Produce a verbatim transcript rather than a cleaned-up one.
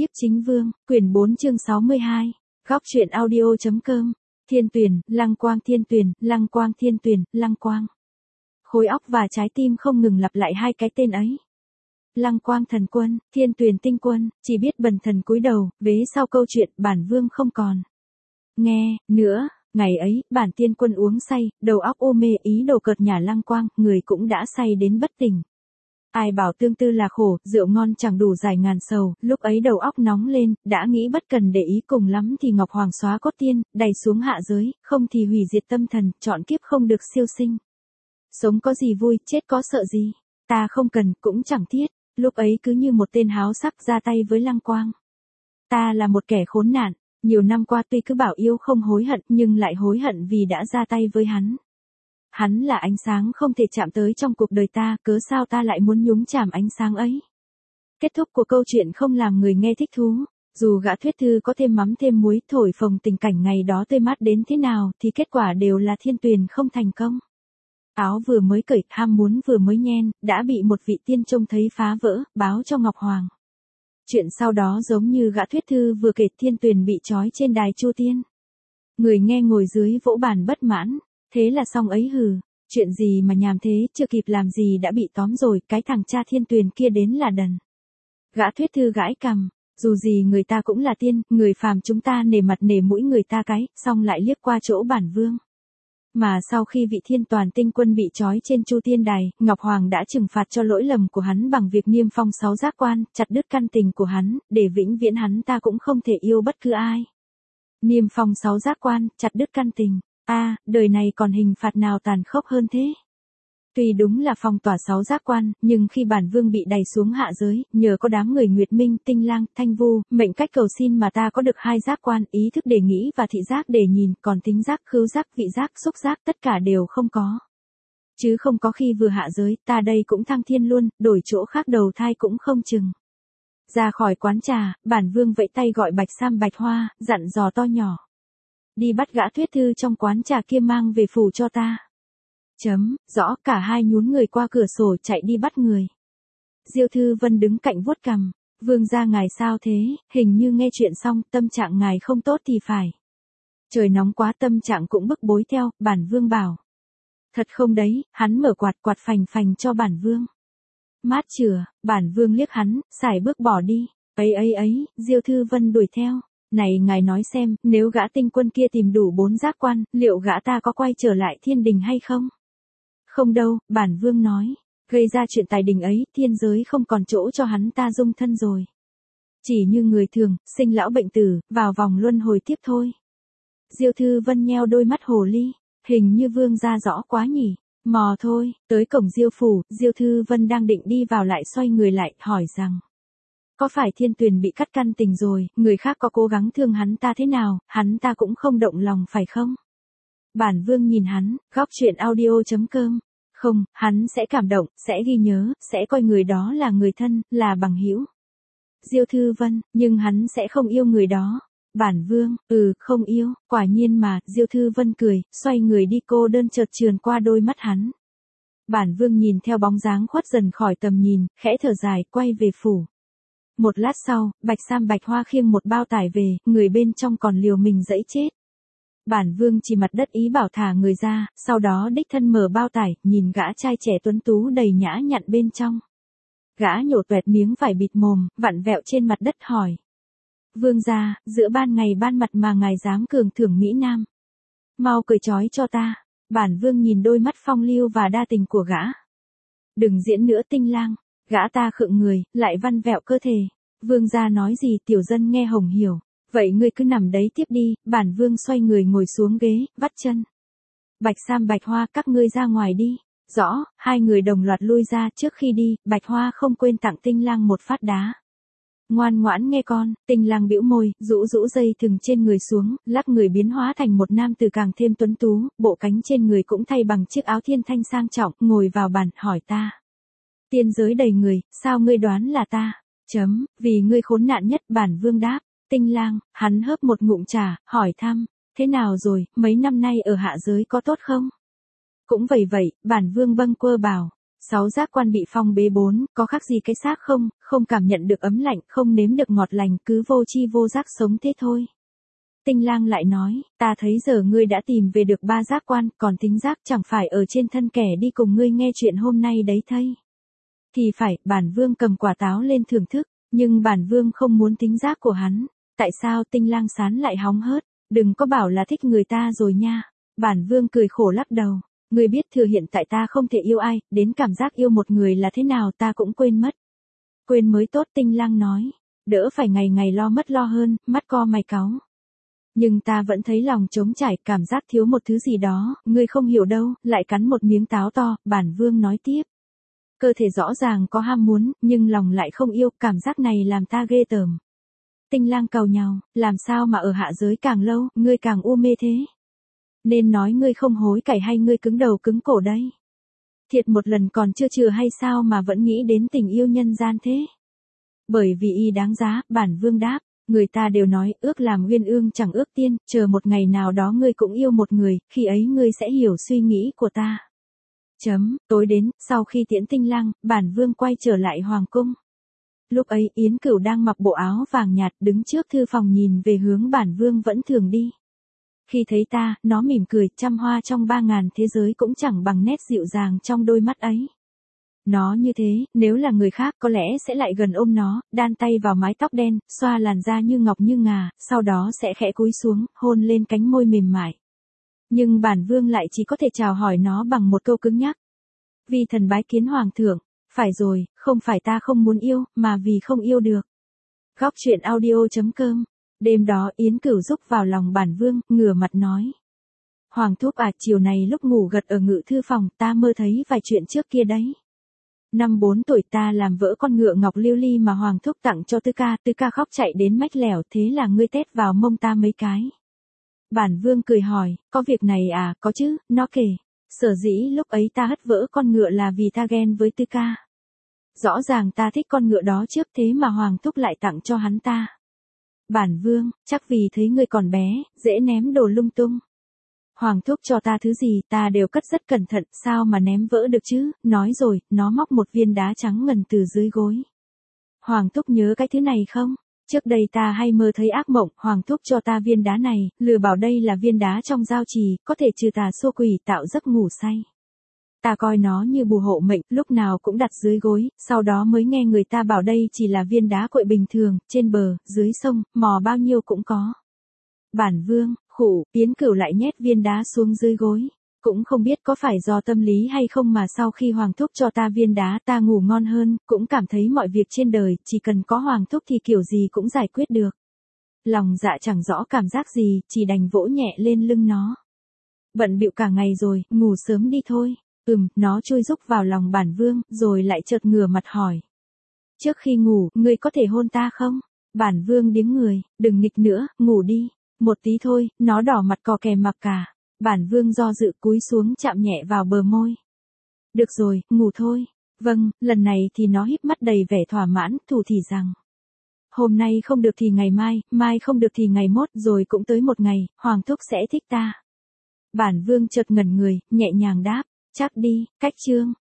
Nhiếp Chính Vương, quyển bốn chương sáu mươi hai, góc truyện audio.com, Thiên Tuyền, Lăng Quang Thiên Tuyền, Lăng Quang Thiên Tuyền, Lăng Quang. Khối óc và trái tim không ngừng lặp lại hai cái tên ấy. Lăng Quang thần quân, Thiên Tuyền tinh quân, chỉ biết bần thần cúi đầu, vế sau câu chuyện bản vương không còn. Nghe, nữa, ngày ấy, bản tiên quân uống say, đầu óc ô mê ý đồ cợt nhả Lăng Quang, người cũng đã say đến bất tỉnh. Ai bảo tương tư là khổ, rượu ngon chẳng đủ giải ngàn sầu, lúc ấy đầu óc nóng lên, đã nghĩ bất cần để ý cùng lắm thì Ngọc Hoàng xóa cốt tiên, đày xuống hạ giới, không thì hủy diệt tâm thần, chọn kiếp không được siêu sinh. Sống có gì vui, chết có sợ gì, ta không cần, cũng chẳng thiết, lúc ấy cứ như một tên háo sắc ra tay với Lăng Quang. Ta là một kẻ khốn nạn, nhiều năm qua tuy cứ bảo yêu không hối hận nhưng lại hối hận vì đã ra tay với hắn. Hắn là ánh sáng không thể chạm tới trong cuộc đời ta, cớ sao ta lại muốn nhúng chạm ánh sáng ấy. Kết thúc của câu chuyện không làm người nghe thích thú, dù gã thuyết thư có thêm mắm thêm muối thổi phồng tình cảnh ngày đó tươi mát đến thế nào thì kết quả đều là Thiên Tuyền không thành công. Áo vừa mới cởi, ham muốn vừa mới nhen, đã bị một vị tiên trông thấy phá vỡ, báo cho Ngọc Hoàng. Chuyện sau đó giống như gã thuyết thư vừa kể, Thiên Tuyền bị trói trên đài Chu Tiên. Người nghe ngồi dưới vỗ bàn bất mãn. Thế là xong ấy hừ, chuyện gì mà nhàm thế, chưa kịp làm gì đã bị tóm rồi, cái thằng cha Thiên Tuyền kia đến là đần. Gã thuyết thư gãi cằm, dù gì người ta cũng là tiên, người phàm chúng ta nể mặt nể mũi người ta cái, xong lại liếc qua chỗ bản vương. Mà sau khi vị Thiên Toàn tinh quân bị trói trên Chu Tiên đài, Ngọc Hoàng đã trừng phạt cho lỗi lầm của hắn bằng việc niêm phong sáu giác quan, chặt đứt căn tình của hắn, để vĩnh viễn hắn ta cũng không thể yêu bất cứ ai. Niêm phong sáu giác quan, chặt đứt căn tình. A, à, đời này còn hình phạt nào tàn khốc hơn thế? Tuy đúng là phong tỏa sáu giác quan, nhưng khi bản vương bị đày xuống hạ giới, nhờ có đám người Nguyệt Minh, Tinh Lang, Thanh Vu, mệnh cách cầu xin mà ta có được hai giác quan, ý thức để nghĩ và thị giác để nhìn, còn thính giác, khứu giác, vị giác, xúc giác tất cả đều không có. Chứ không có khi vừa hạ giới, ta đây cũng thăng thiên luôn, đổi chỗ khác đầu thai cũng không chừng. Ra khỏi quán trà, bản vương vẫy tay gọi Bạch Sam Bạch Hoa, dặn dò to nhỏ. Đi bắt gã thuyết thư trong quán trà kia mang về phủ cho ta. Chấm, rõ, cả hai nhún người qua cửa sổ chạy đi bắt người. Diêu Thư Vân đứng cạnh vuốt cằm, vương gia ngài sao thế, hình như nghe chuyện xong tâm trạng ngài không tốt thì phải. Trời nóng quá tâm trạng cũng bức bối theo, bản vương bảo. Thật không đấy, hắn mở quạt quạt phành phành cho bản vương. Mát chửa, bản vương liếc hắn, xài bước bỏ đi, ấy ấy ấy, Diêu Thư Vân đuổi theo. Này ngài nói xem, nếu gã tinh quân kia tìm đủ bốn giác quan, liệu gã ta có quay trở lại thiên đình hay không? Không đâu, bản vương nói. Gây ra chuyện tài đình ấy, thiên giới không còn chỗ cho hắn ta dung thân rồi. Chỉ như người thường, sinh lão bệnh tử, vào vòng luân hồi tiếp thôi. Diêu Thư Vân nheo đôi mắt hồ ly, hình như vương ra rõ quá nhỉ. Mò thôi, tới cổng Diêu phủ, Diêu Thư Vân đang định đi vào lại xoay người lại, hỏi rằng. Có phải Thiên Tuyền bị cắt căn tình rồi, người khác có cố gắng thương hắn ta thế nào, hắn ta cũng không động lòng phải không? Bản vương nhìn hắn, góc truyện audio.com. Không, hắn sẽ cảm động, sẽ ghi nhớ, sẽ coi người đó là người thân, là bằng hữu. Diêu Thư Vân, nhưng hắn sẽ không yêu người đó. Bản vương, ừ, không yêu, quả nhiên mà, Diêu Thư Vân cười, xoay người đi cô đơn chợt trườn qua đôi mắt hắn. Bản vương nhìn theo bóng dáng khuất dần khỏi tầm nhìn, khẽ thở dài, quay về phủ. Một lát sau, Bạch Sam Bạch Hoa khiêng một bao tải về, người bên trong còn liều mình giãy chết. Bản vương chỉ mặt đất ý bảo thả người ra, sau đó đích thân mở bao tải, nhìn gã trai trẻ tuấn tú đầy nhã nhặn bên trong. Gã nhổ toẹt miếng vải bịt mồm, vặn vẹo trên mặt đất hỏi. Vương gia, giữa ban ngày ban mặt mà ngài dám cường thưởng Mỹ Nam. Mau cởi trói cho ta. Bản vương nhìn đôi mắt phong lưu và đa tình của gã. Đừng diễn nữa Tinh Lang. Gã ta khựng người, lại văn vẹo cơ thể. Vương gia nói gì tiểu dân nghe hồng hiểu. Vậy ngươi cứ nằm đấy tiếp đi, bản vương xoay người ngồi xuống ghế, vắt chân. Bạch Sam Bạch Hoa các ngươi ra ngoài đi. Rõ, hai người đồng loạt lui ra, trước khi đi, Bạch Hoa không quên tặng Tinh Lang một phát đá. Ngoan ngoãn nghe con, Tinh Lang bĩu môi, rũ rũ dây thừng trên người xuống, lắc người biến hóa thành một nam tử càng thêm tuấn tú, bộ cánh trên người cũng thay bằng chiếc áo thiên thanh sang trọng, ngồi vào bàn, hỏi ta. Tiên giới đầy người, sao ngươi đoán là ta? Chấm, vì ngươi khốn nạn nhất, bản vương đáp. Tinh Lang, hắn hớp một ngụm trà, hỏi thăm, thế nào rồi, mấy năm nay ở hạ giới có tốt không? Cũng vậy vậy, bản vương bâng quơ bảo, Sáu giác quan bị phong bế bốn, có khác gì cái xác không, không cảm nhận được ấm lạnh, không nếm được ngọt lành, cứ vô chi vô giác sống thế thôi. Tinh Lang lại nói, ta thấy giờ ngươi đã tìm về được ba giác quan, còn tính giác chẳng phải ở trên thân kẻ đi cùng ngươi nghe chuyện hôm nay đấy thây. Thì phải, bản vương cầm quả táo lên thưởng thức, nhưng bản vương không muốn tính giác của hắn. Tại sao? Tinh Lang sán lại hóng hớt, đừng có bảo là thích người ta rồi nha. Bản vương cười khổ lắc đầu, ngươi biết thừa hiện tại ta không thể yêu ai, đến cảm giác yêu một người là thế nào ta cũng quên mất. Quên mới tốt. Tinh Lang nói, đỡ phải ngày ngày lo mất lo hơn, mắt co mày cáu. Nhưng ta vẫn thấy lòng trống trải, cảm giác thiếu một thứ gì đó, ngươi không hiểu đâu. Lại cắn một miếng táo to, bản vương nói tiếp. Cơ thể rõ ràng có ham muốn, nhưng lòng lại không yêu, cảm giác này làm ta ghê tởm. Tinh Lang càu nhàu, làm sao mà ở hạ giới càng lâu, ngươi càng u mê thế? Nên nói ngươi không hối cải hay ngươi cứng đầu cứng cổ đây? Thiệt một lần còn chưa chừa hay sao mà vẫn nghĩ đến tình yêu nhân gian thế? Bởi vì y đáng giá, bản vương đáp. Người ta đều nói, ước làm uyên ương chẳng ước tiên, chờ một ngày nào đó ngươi cũng yêu một người, khi ấy ngươi sẽ hiểu suy nghĩ của ta. Chấm, tối đến, sau khi tiễn Tinh Lang, bản vương quay trở lại hoàng cung. Lúc ấy Yến Cửu đang mặc bộ áo vàng nhạt đứng trước thư phòng nhìn về hướng bản vương vẫn thường đi. Khi thấy ta, nó mỉm cười, trăm hoa trong ba ngàn thế giới cũng chẳng bằng nét dịu dàng trong đôi mắt ấy. Nó như thế, nếu là người khác có lẽ sẽ lại gần ôm nó, đan tay vào mái tóc đen, xoa làn da như ngọc như ngà, sau đó sẽ khẽ cúi xuống, hôn lên cánh môi mềm mại. Nhưng bản vương lại chỉ có thể chào hỏi nó bằng một câu cứng nhắc. Vì thần bái kiến hoàng thượng. Phải rồi, không phải ta không muốn yêu, mà vì không yêu được. Góc truyện audio chấm com. Đêm đó Yến Cửu rúc vào lòng bản vương, ngửa mặt nói. Hoàng thúc à, chiều này lúc ngủ gật ở ngự thư phòng, ta mơ thấy vài chuyện trước kia đấy. Năm bốn tuổi ta làm vỡ con ngựa ngọc lưu ly mà hoàng thúc tặng cho Tư Ca, Tư Ca khóc chạy đến mách lẻo, thế là ngươi tét vào mông ta mấy cái. Bản vương cười hỏi, có việc này à? Có chứ, nó kể. Sở dĩ lúc ấy ta hất vỡ con ngựa là vì ta ghen với Tư Ca. Rõ ràng ta thích con ngựa đó trước, thế mà hoàng thúc lại tặng cho hắn ta. Bản vương, chắc vì thấy ngươi còn bé, dễ ném đồ lung tung. Hoàng thúc cho ta thứ gì ta đều cất rất cẩn thận, sao mà ném vỡ được chứ? Nói rồi, nó móc một viên đá trắng ngần từ dưới gối. Hoàng thúc nhớ cái thứ này không? Trước đây ta hay mơ thấy ác mộng, hoàng thúc cho ta viên đá này, lừa bảo đây là viên đá trong giao trì, có thể trừ tà xua quỷ, tạo giấc ngủ say. Ta coi nó như bùa hộ mệnh, lúc nào cũng đặt dưới gối, sau đó mới nghe người ta bảo đây chỉ là viên đá quậy bình thường, trên bờ, dưới sông, mò bao nhiêu cũng có. Bản vương, khủ, Yến Cửu lại nhét viên đá xuống dưới gối. Cũng không biết có phải do tâm lý hay không mà sau khi hoàng thúc cho ta viên đá ta ngủ ngon hơn, cũng cảm thấy mọi việc trên đời, chỉ cần có hoàng thúc thì kiểu gì cũng giải quyết được. Lòng dạ chẳng rõ cảm giác gì, chỉ đành vỗ nhẹ lên lưng nó. Bận bịu cả ngày rồi, ngủ sớm đi thôi. Ừm, nó chui rúc vào lòng bản vương, rồi lại chợt ngửa mặt hỏi. Trước khi ngủ, ngươi có thể hôn ta không? Bản vương điếng người, đừng nghịch nữa, ngủ đi. Một tí thôi, nó đỏ mặt cò kè mặc cả. Bản vương do dự cúi xuống chạm nhẹ vào bờ môi. Được rồi, ngủ thôi. Vâng, lần này thì nó híp mắt đầy vẻ thỏa mãn, thủ thỉ rằng. Hôm nay không được thì ngày mai, mai không được thì ngày mốt, rồi cũng tới một ngày, hoàng thúc sẽ thích ta. Bản vương chợt ngẩn người, nhẹ nhàng đáp, chắc đi, cách chương.